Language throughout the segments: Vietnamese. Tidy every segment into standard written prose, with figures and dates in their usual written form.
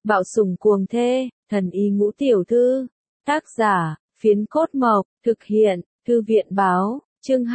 Bạo sủng cuồng thê, thần y ngũ tiểu thư. Tác giả, Phiến Cốt Mộc, thực hiện, Thư viện báo, chương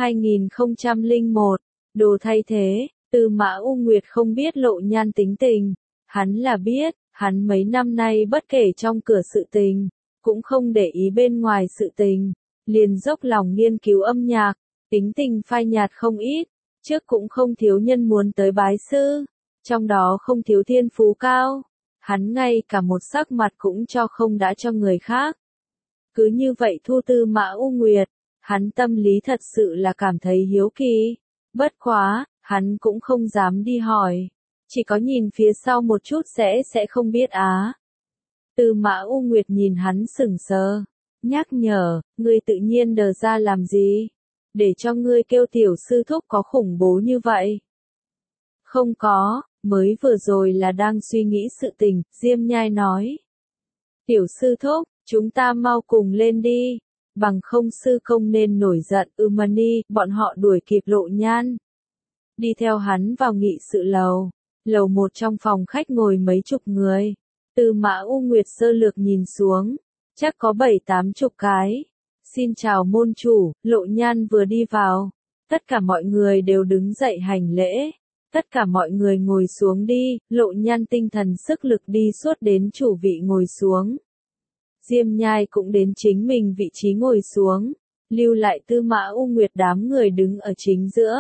2001, đồ thay thế. Tư Mã U Nguyệt không biết Lộ Nhan tính tình, hắn là biết, hắn mấy năm nay bất kể trong cửa sự tình, cũng không để ý bên ngoài sự tình, liền dốc lòng nghiên cứu âm nhạc, tính tình phai nhạt không ít, trước cũng không thiếu nhân muốn tới bái sư, trong đó không thiếu thiên phú cao, hắn ngay cả một sắc mặt cũng không đã cho người khác. Cứ như vậy thu Tư Mã U Nguyệt, hắn tâm lý thật sự là cảm thấy hiếu kỳ, bất quá, hắn cũng không dám đi hỏi, chỉ có nhìn phía sau một chút sẽ không biết á. Tư Mã U Nguyệt nhìn hắn sững sờ, nhắc nhở, ngươi tự nhiên đờ ra làm gì? Để cho ngươi kêu tiểu sư thúc có khủng bố như vậy? Không có, mới vừa rồi là đang suy nghĩ sự tình, Diêm Nhai nói. Tiểu sư thúc, chúng ta mau cùng lên đi, bằng không sư công nên nổi giận. Mani, bọn họ đuổi kịp Lộ Nhan. Đi theo hắn vào nghị sự lầu. Lầu một trong phòng khách ngồi mấy chục người. Tư Mã U Nguyệt sơ lược nhìn xuống, chắc có 7-8 chục cái. Xin chào môn chủ. Lộ Nhan vừa đi vào, tất cả mọi người đều đứng dậy hành lễ. Tất cả mọi người ngồi xuống đi. Lộ Nhan tinh thần sức lực đi suốt đến chủ vị ngồi xuống. Diêm Nhai cũng đến chính mình vị trí ngồi xuống, lưu lại Tư Mã U Nguyệt đám người đứng ở chính giữa.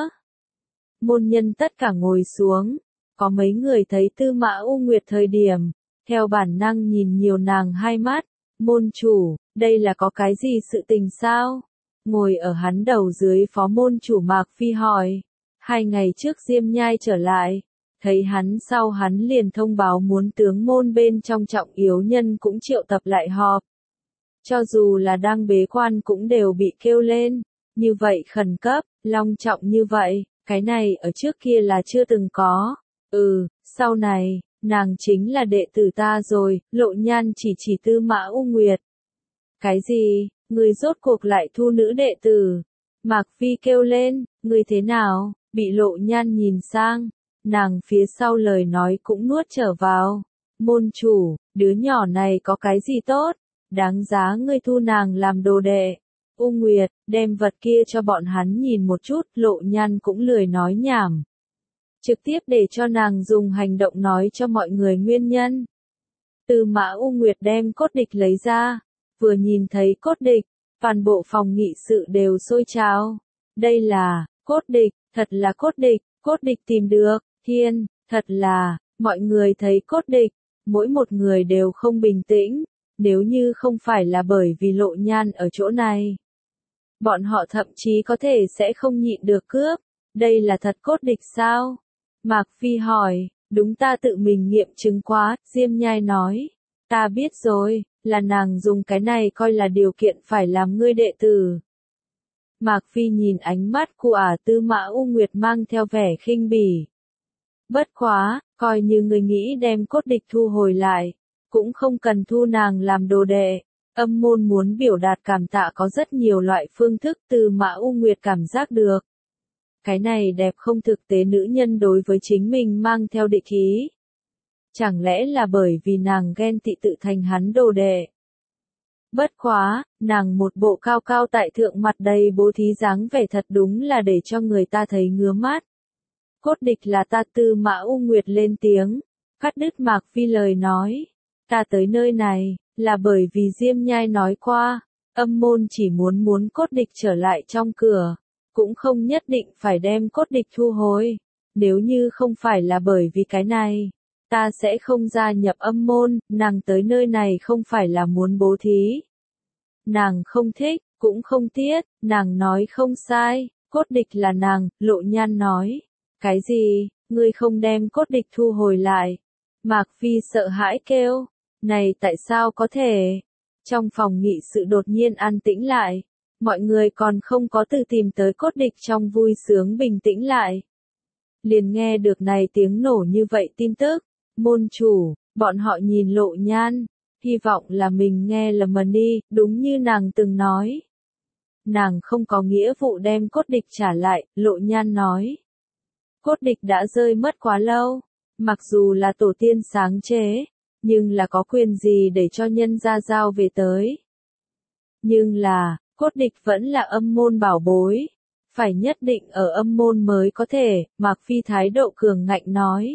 Môn nhân tất cả ngồi xuống, có mấy người thấy Tư Mã U Nguyệt thời điểm, theo bản năng nhìn nhiều nàng hai mắt. Môn chủ, đây là có cái gì sự tình sao? Ngồi ở hắn đầu dưới phó môn chủ Mạc Phi hỏi. 2 ngày trước Diêm Nhai trở lại, thấy hắn sau hắn liền thông báo muốn tướng môn bên trong trọng yếu nhân cũng triệu tập lại họp. Cho dù là đang bế quan cũng đều bị kêu lên, như vậy khẩn cấp, long trọng như vậy, cái này ở trước kia là chưa từng có. Sau này, nàng chính là đệ tử ta rồi. Lộ Nhan chỉ Tư Mã U Nguyệt. Cái gì, người rốt cuộc lại thu nữ đệ tử? Mạc Phi kêu lên, người thế nào? Bị Lộ Nhan nhìn sang, nàng phía sau lời nói cũng nuốt trở vào. Môn chủ, đứa nhỏ này có cái gì tốt, đáng giá ngươi thu nàng làm đồ đệ. U Nguyệt, đem vật kia cho bọn hắn nhìn một chút. Lộ Nhan cũng lười nói nhảm, trực tiếp để cho nàng dùng hành động nói cho mọi người nguyên nhân. Tư Mã U Nguyệt đem cốt địch lấy ra, vừa nhìn thấy cốt địch, toàn bộ phòng nghị sự đều sôi trào. Đây là cốt địch, thật là cốt địch tìm được, thiên, thật là, mọi người thấy cốt địch, mỗi một người đều không bình tĩnh, nếu như không phải là bởi vì Lộ Nhan ở chỗ này. Bọn họ thậm chí có thể sẽ không nhịn được cướp, đây là thật cốt địch sao? Mạc Phi hỏi, đúng ta tự mình nghiệm chứng quá. Diêm Nhai nói, ta biết rồi, là nàng dùng cái này coi là điều kiện phải làm ngươi đệ tử. Mạc Phi nhìn ánh mắt của Tư Mã U Nguyệt mang theo vẻ khinh bỉ. Bất quá, coi như người nghĩ đem cốt địch thu hồi lại, cũng không cần thu nàng làm đồ đệ. Âm môn muốn biểu đạt cảm tạ có rất nhiều loại phương thức. Tư Mã U Nguyệt cảm giác được. Cái này đẹp không thực tế, nữ nhân đối với chính mình mang theo địch ý. Chẳng lẽ là bởi vì nàng ghen tị tự thành hắn đồ đệ? Bất quá, nàng một bộ cao cao tại thượng mặt đầy bố thí dáng vẻ thật đúng là để cho người ta thấy ngứa mắt. Cốt địch là ta. Tư Mã U Nguyệt lên tiếng, cắt đứt Mạc Phi lời nói. Ta tới nơi này, là bởi vì Diêm Nhai nói qua, âm môn chỉ muốn cốt địch trở lại trong cửa, cũng không nhất định phải đem cốt địch thu hồi. Nếu như không phải là bởi vì cái này, ta sẽ không gia nhập âm môn. Nàng tới nơi này không phải là muốn bố thí. Nàng không thích, cũng không tiếc, nàng nói không sai, cốt địch là nàng. Lộ Nhan nói, cái gì, ngươi không đem cốt địch thu hồi lại? Mạc Phi sợ hãi kêu, này tại sao có thể? Trong phòng nghị sự đột nhiên an tĩnh lại, mọi người còn không có từ tìm tới cốt địch trong vui sướng bình tĩnh lại. Liền nghe được này tiếng nổ như vậy tin tức. Môn chủ, bọn họ nhìn Lộ Nhan, hy vọng là mình nghe lầm đi, đúng như nàng từng nói. Nàng không có nghĩa vụ đem cốt địch trả lại. Lộ Nhan nói, cốt địch đã rơi mất quá lâu, mặc dù là tổ tiên sáng chế, nhưng là có quyền gì để cho nhân gia giao về tới. Nhưng là, cốt địch vẫn là âm môn bảo bối. Phải nhất định ở âm môn mới có thể, Mạc Phi thái độ cường ngạnh nói.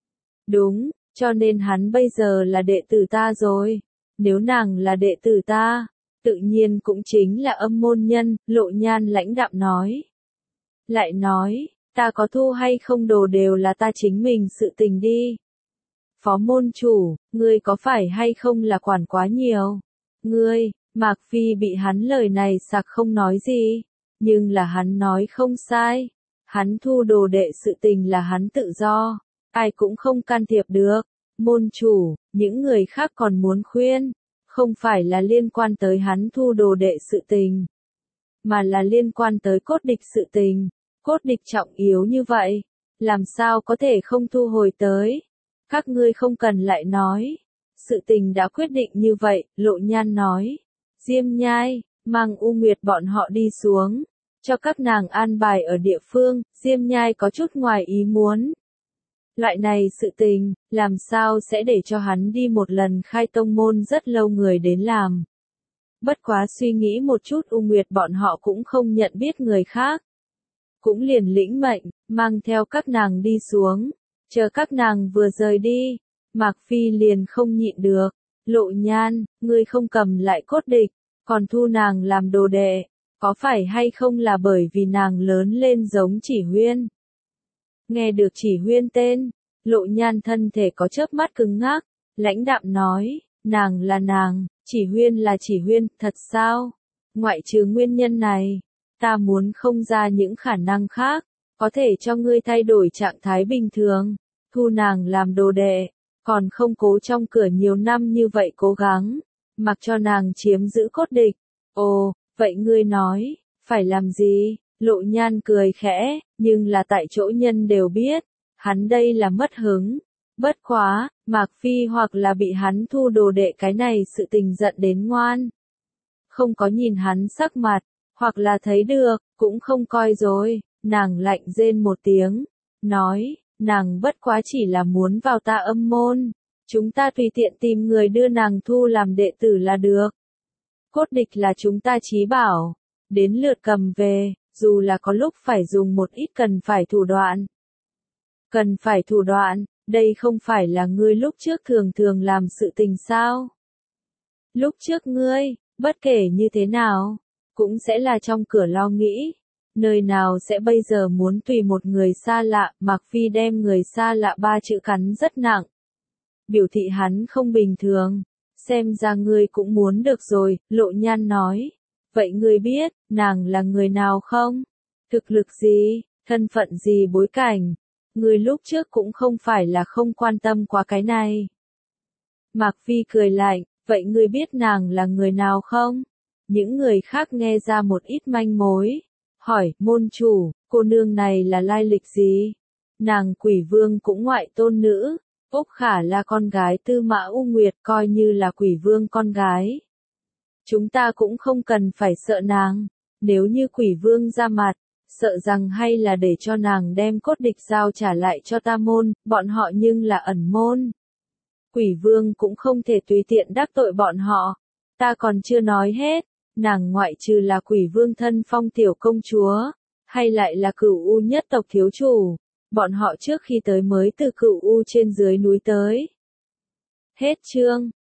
Đúng, cho nên hắn bây giờ là đệ tử ta rồi. Nếu nàng là đệ tử ta, tự nhiên cũng chính là âm môn nhân, Lộ Nhan lãnh đạm nói. Lại nói, ta có thu hay không đồ đều là ta chính mình sự tình đi. Phó môn chủ, ngươi có phải hay không là quản quá nhiều? Ngươi, Mạc Phi bị hắn lời này sặc không nói gì, nhưng là hắn nói không sai. Hắn thu đồ đệ sự tình là hắn tự do, ai cũng không can thiệp được. Môn chủ, những người khác còn muốn khuyên, không phải là liên quan tới hắn thu đồ đệ sự tình, mà là liên quan tới cốt địch sự tình. Cốt địch trọng yếu như vậy, làm sao có thể không thu hồi tới? Các ngươi không cần lại nói. Sự tình đã quyết định như vậy, Lộ Nhan nói. Diêm Nhai, mang U Nguyệt bọn họ đi xuống, cho các nàng an bài ở địa phương. Diêm Nhai có chút ngoài ý muốn. Loại này sự tình, làm sao sẽ để cho hắn đi một lần khai tông môn rất lâu người đến làm. Bất quá suy nghĩ một chút U Nguyệt bọn họ cũng không nhận biết người khác. Cũng liền lĩnh mệnh, mang theo các nàng đi xuống. Chờ các nàng vừa rời đi, Mạc Phi liền không nhịn được. Lộ Nhan, ngươi không cầm lại cốt địch, còn thu nàng làm đồ đệ, có phải hay không là bởi vì nàng lớn lên giống Chỉ Huyên? Nghe được Chỉ Huyên tên, Lộ Nhan thân thể có chớp mắt cứng ngắc, lãnh đạm nói, nàng là nàng, Chỉ Huyên là Chỉ Huyên, thật sao? Ngoại trừ nguyên nhân này, ta muốn không ra những khả năng khác, có thể cho ngươi thay đổi trạng thái bình thường, thu nàng làm đồ đệ, còn không cố trong cửa nhiều năm như vậy cố gắng, mặc cho nàng chiếm giữ cốt địch. Ồ, vậy ngươi nói, phải làm gì? Lộ Nhan cười khẽ, nhưng là tại chỗ nhân đều biết, hắn đây là mất hứng. Bất quá, Mạc Phi hoặc là bị hắn thu đồ đệ cái này sự tình giận đến ngoan. Không có nhìn hắn sắc mặt, hoặc là thấy được, cũng không coi rồi, nàng lạnh rên một tiếng, nói, nàng bất quá chỉ là muốn vào ta âm môn, chúng ta tùy tiện tìm người đưa nàng thu làm đệ tử là được. Cốt địch là chúng ta chí bảo, đến lượt cầm về, dù là có lúc phải dùng một ít cần phải thủ đoạn. Cần phải thủ đoạn, đây không phải là ngươi lúc trước thường thường làm sự tình sao? Lúc trước ngươi, bất kể như thế nào, cũng sẽ là trong cửa lo nghĩ, nơi nào sẽ bây giờ muốn tùy một người xa lạ. Mạc Phi đem người xa lạ ba chữ cắn rất nặng, biểu thị hắn không bình thường. Xem ra ngươi cũng muốn được rồi, Lộ Nhan nói. Vậy ngươi biết, nàng là người nào không? Thực lực gì, thân phận gì, bối cảnh? Ngươi lúc trước cũng không phải là không quan tâm qua cái này. Mạc Phi cười lạnh, vậy ngươi biết nàng là người nào không? Những người khác nghe ra một ít manh mối. Hỏi, môn chủ, cô nương này là lai lịch gì? Nàng Quỷ Vương cũng ngoại tôn nữ. Úc Khả là con gái Tư Mã U Nguyệt, coi như là Quỷ Vương con gái. Chúng ta cũng không cần phải sợ nàng. Nếu như Quỷ Vương ra mặt, sợ rằng hay là để cho nàng đem cốt địch giao trả lại cho ta môn, bọn họ nhưng là ẩn môn. Quỷ Vương cũng không thể tùy tiện đắc tội bọn họ. Ta còn chưa nói hết, nàng ngoại trừ là Quỷ Vương thân phong tiểu công chúa, hay lại là Cửu U nhất tộc thiếu chủ. Bọn họ trước khi tới mới từ Cửu U trên dưới núi tới. Hết chương.